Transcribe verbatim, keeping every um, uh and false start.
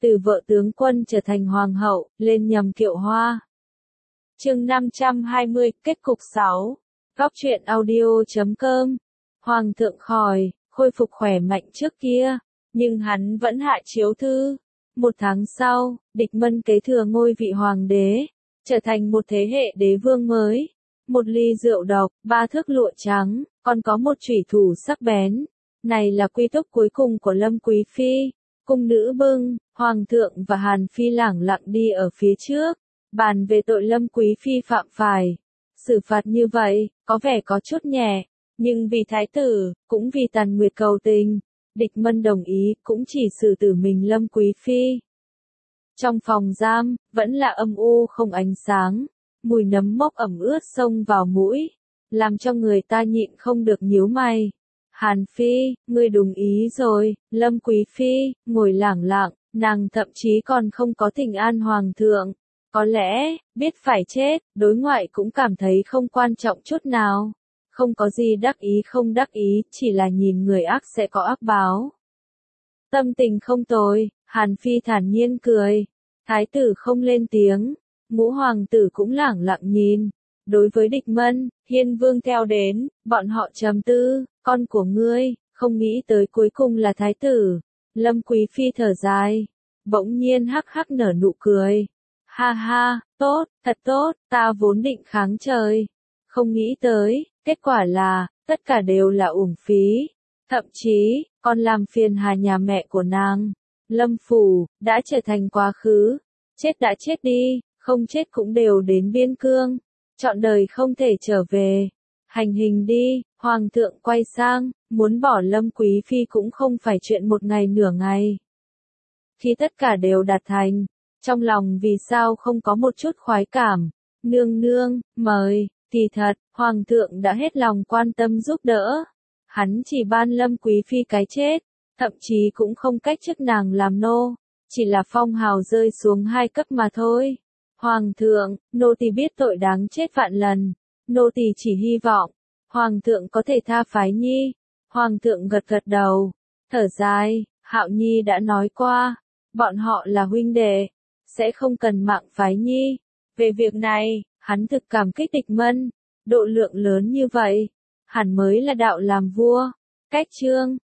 từ vợ tướng quân trở thành hoàng hậu, lên nhầm kiệu hoa. Chương năm trăm hai mươi, kết cục sáu. Góc truyện audio chấm com. Hoàng thượng khỏi, khôi phục khỏe mạnh trước kia, nhưng hắn vẫn hạ chiếu thư. Một tháng sau, Địch Mân kế thừa ngôi vị hoàng đế, trở thành một thế hệ đế vương mới. Một ly rượu độc, ba thước lụa trắng, còn có một chủy thủ sắc bén. Này là quy túc cuối cùng của Lâm Quý Phi. Cung nữ bưng, Hoàng thượng và Hàn Phi lẳng lặng đi ở phía trước, bàn về tội Lâm Quý Phi phạm phải. Xử phạt như vậy, có vẻ có chút nhẹ, nhưng vì thái tử, cũng vì Tàn Nguyệt cầu tình, Địch Mân đồng ý cũng chỉ xử tử mình Lâm Quý Phi. Trong phòng giam, vẫn là âm u không ánh sáng, mùi nấm mốc ẩm ướt xông vào mũi, làm cho người ta nhịn không được nhíu mày. Hàn Phi, ngươi đúng ý rồi. Lâm Quý Phi, ngồi lẳng lặng, nàng thậm chí còn không có thỉnh an hoàng thượng. Có lẽ, biết phải chết, đối ngoại cũng cảm thấy không quan trọng chút nào. Không có gì đắc ý không đắc ý, chỉ là nhìn người ác sẽ có ác báo. Tâm tình không tồi, Hàn Phi thản nhiên cười. Thái tử không lên tiếng, ngũ hoàng tử cũng lẳng lặng nhìn. Đối với Địch Mân, Hiên Vương theo đến, bọn họ trầm tư, con của ngươi, không nghĩ tới cuối cùng là thái tử. Lâm Quý Phi thở dài, bỗng nhiên hắc hắc nở nụ cười. Ha ha, tốt, thật tốt, ta vốn định kháng trời. Không nghĩ tới, kết quả là, tất cả đều là uổng phí. Thậm chí, còn làm phiền hà nhà mẹ của nàng. Lâm Phủ, đã trở thành quá khứ. Chết đã chết đi, không chết cũng đều đến biên cương. Trọn đời không thể trở về. Hành hình đi, hoàng thượng quay sang, muốn bỏ Lâm Quý Phi cũng không phải chuyện một ngày nửa ngày. Khi tất cả đều đạt thành, trong lòng vì sao không có một chút khoái cảm. Nương nương, mời, thì thật, hoàng thượng đã hết lòng quan tâm giúp đỡ. Hắn chỉ ban Lâm Quý Phi cái chết, thậm chí cũng không cách chức nàng làm nô, chỉ là phong hào rơi xuống hai cấp mà thôi. Hoàng thượng, nô tỳ biết tội đáng chết vạn lần, nô tỳ chỉ hy vọng, hoàng thượng có thể tha Phái Nhi. Hoàng thượng gật gật đầu, thở dài, Hạo Nhi đã nói qua, bọn họ là huynh đệ, sẽ không cần mạng Phái Nhi. Về việc này, hắn thực cảm kích Địch Mân, độ lượng lớn như vậy, hẳn mới là đạo làm vua. Cách chương,